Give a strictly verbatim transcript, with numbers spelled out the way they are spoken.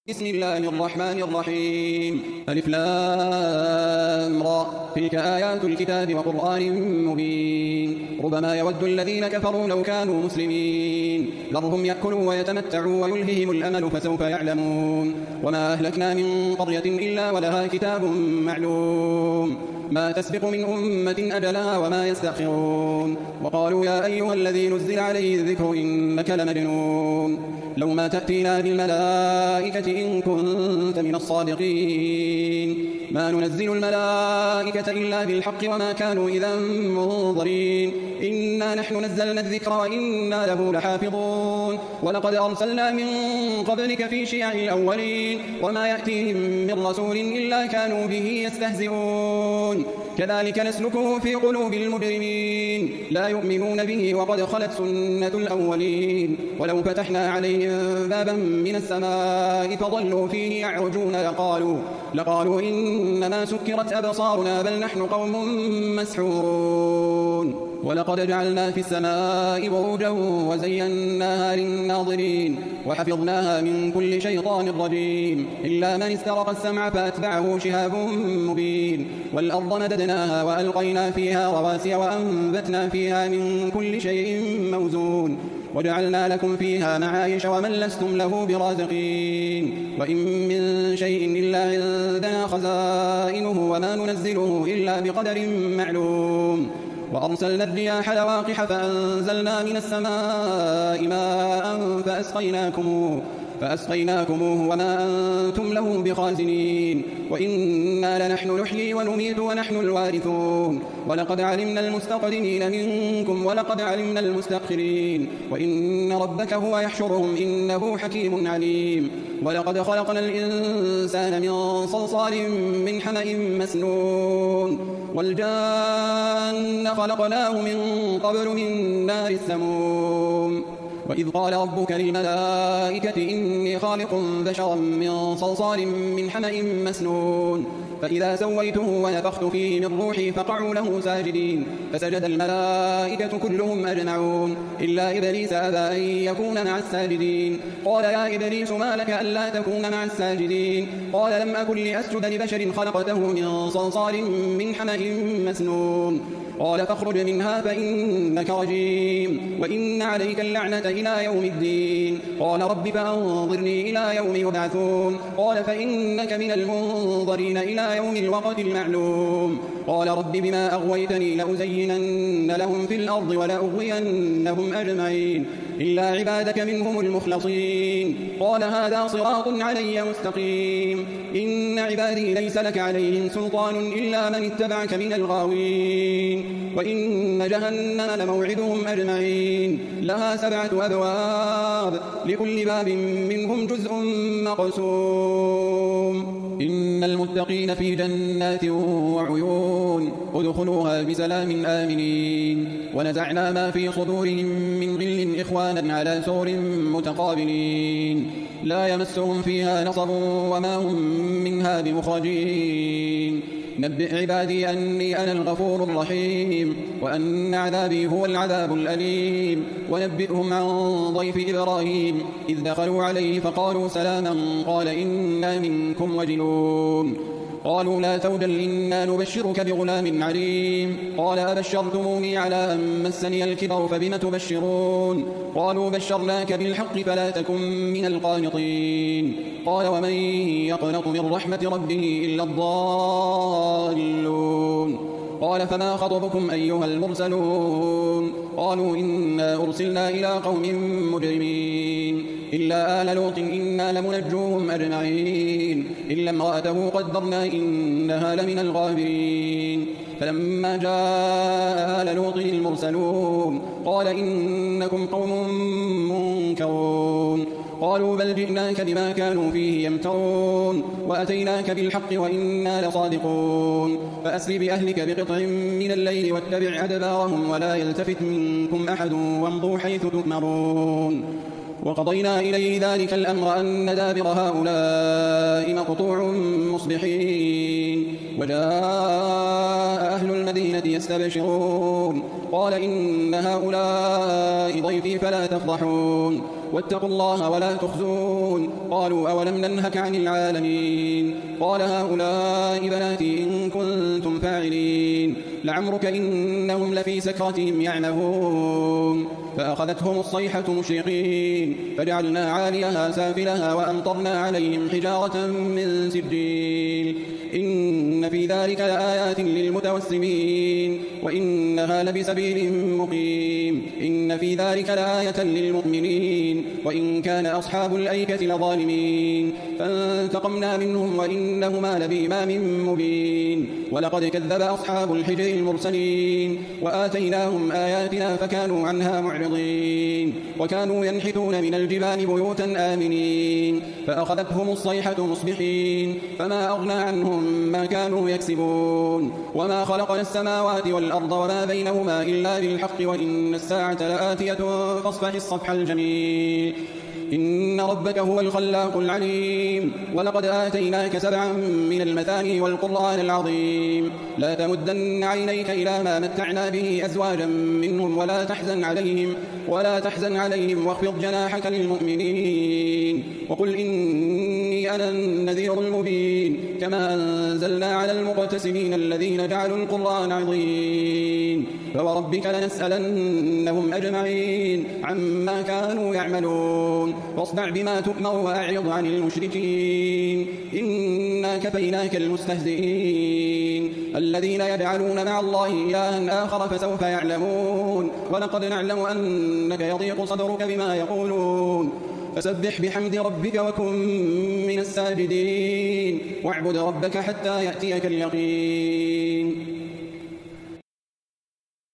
بسم الله الرحمن الرحيم ألف لام را تلك آيات الكتاب وقرآن مبين ربما يود الذين كفروا لو كانوا مسلمين ذرهم يأكلوا ويتمتعوا ويلههم الأمل فسوف يعلمون وما أهلكنا من قرية إلا ولها كتاب معلوم ما تسبق من أمة أجلها وما يستأخرون وقالوا يا أيها الذي نزل عليه الذكر إنك لمجنون لو ما تأتينا بالملائكة إن كنت من الصادقين ما ننزل الملائكة إلا بالحق وما كانوا إذا منظرين إنا نحن نزلنا الذكر وإنا له لحافظون ولقد أرسلنا من قبلك في شيع الأولين وما يأتيهم من رسول إلا كانوا به يستهزئون كذلك نسلكه في قلوب المجرمين لا يؤمنون به وقد خلت سنة الأولين ولو فتحنا عليهم بابا من السماء فظلوا فيه يعرجون لقالوا, لقالوا إنما سكرت أبصارنا بل نحن قوم مسحورون ولقد جعلنا في السماء بروجا وزيناها للناظرين وحفظناها من كل شيطان رجيم إلا من استرق السمع فأتبعه شهاب مبين والأرض مددناها وألقينا فيها رواسي وأنبتنا فيها من كل شيء موزون وجعلنا لكم فيها معايش ومن لستم له برازقين وإن من شيء إلا عندنا خزائنه وما ننزله إلا بقدر معلوم وأرسلنا الرياح لواقح فأنزلنا من السماء ماء فأسقيناكموه فأسقيناكموه وما أنتم له بخازنين وإنا لنحن نحيي ونميت ونحن الوارثون ولقد علمنا المستقدمين منكم ولقد علمنا المستأخرين وإن ربك هو يحشرهم إنه حكيم عليم ولقد خلقنا الإنسان من صلصال من حمأ مسنون والجان خلقناه من قبل من نار السموم وإذ قال ربك للملائكة إني خالق بشرا من صلصال من حمأ مسنون فإذا سويته ونفخت فيه من روحي فقعوا له ساجدين فسجد الملائكة كلهم أجمعون إلا إبليس أبى أن يكون مع الساجدين قال يا إبليس ما لك ألا تكون مع الساجدين قال لم أكن لأسجد لبشر خلقته من صلصال من حمأ مسنون قال فاخرج منها فإنك رجيم وإن عليك اللعنة إلى يوم الدين قال رب فأنظرني إلى يوم يبعثون قال فإنك من المنظرين إلى يوم الوقت المعلوم قال رب بما أغويتني لأزينن لهم في الأرض ولأغوينهم أجمعين إلا عبادك منهم المخلصين قال هذا صراط علي مستقيم إن عبادي ليس لك عليهم سلطان إلا من اتبعك من الغاوين وإن جهنم لموعدهم أجمعين لها سبعة أبواب لكل باب منهم جزء مقسوم إن المتقين في جنات وعيون ادخلوها بسلام آمنين ونزعنا ما في صدورهم من غل إخوانا على سور متقابلين لا يمسهم فيها نصب وما هم منها بمخرجين نبئ عبادي أني أنا الغفور الرحيم وأن عذابي هو العذاب الأليم ونبئهم عن ضيف إبراهيم إذ دخلوا عليه فقالوا سلاما قال إنا منكم وجلون قالوا لا توجل إنا نبشرك بغلام عليم قال أبشرتموني على أن مسني الكبر فبم تبشرون قالوا بشرناك بالحق فلا تكن من القانطين قال ومن يقنط من رحمة ربه إلا الضالون قال فما خطبكم أيها المرسلون قالوا إنا أرسلنا إلى قوم مجرمين إلا آل لوط إنا لمنجوهم أجمعين إلا امرأته قدرنا إنها لمن الغابرين فلما جاء آل لوط المرسلون قال إنكم قوم منكرون قالوا بل جئناك بما كانوا فيه يمترون وأتيناك بالحق وإنا لصادقون فأسر بأهلك بقطع من الليل واتبع أدبارهم ولا يلتفت منكم أحد وامضوا حيث تؤمرون وقضينا إليه ذلك الأمر أن دابر هؤلاء مقطوع مصبحين وجاء أهل المدينة يستبشرون قال إن هؤلاء ضيفي فلا تفضحون واتقوا الله ولا تخزون قالوا أولم ننهك عن العالمين قال هؤلاء بناتي إن كنتم فاعلين لعمرك إنهم لفي سكرتهم يعمهون فأخذتهم الصيحة مشرقين فجعلنا عاليها سافلها وأمطرنا عليهم حجارة من سجيل إن في ذلك لآيات للمتوسمين وإنها لبسبيل مقيم إن في ذلك لآية للمؤمنين وإن كان أصحاب الأيكة لظالمين فانتقمنا منهم وإنهما لبإمام مبين ولقد كذب أصحاب الحجر المرسلين وآتيناهم آياتنا فكانوا عنها معرضين وكانوا ينحتون من الجبال بيوتا آمنين فأخذتهم الصيحة مصبحين فما أغنى عنهم ما كانوا يكسبون وما خلقنا السماوات والأرض وما بينهما إلا بالحق وإن الساعة لآتية فاصفح الصفح الجميل إن ربك هو الخلاق العليم ولقد آتيناك سبعا من المثاني والقرآن العظيم لا تمدن عينيك إلى ما متعنا به أزواجا منهم ولا تحزن عليهم ولا تحزن عليهم واخفض جناحك للمؤمنين وقل إني أنا النذير المبين كما أنزلنا على المقتسمين الذين جعلوا القرآن عظيم فوربك لنسألنهم أجمعين عما كانوا يعملون واصدع بما تؤمر وأعرض عن المشركين إنا كفيناك المستهزئين الذين يجعلون مع الله إلها آخر فسوف يعلمون ولقد نعلم أنك يضيق صدرك بما يقولون فسبح بحمد ربك وكن من الساجدين واعبد ربك حتى يأتيك اليقين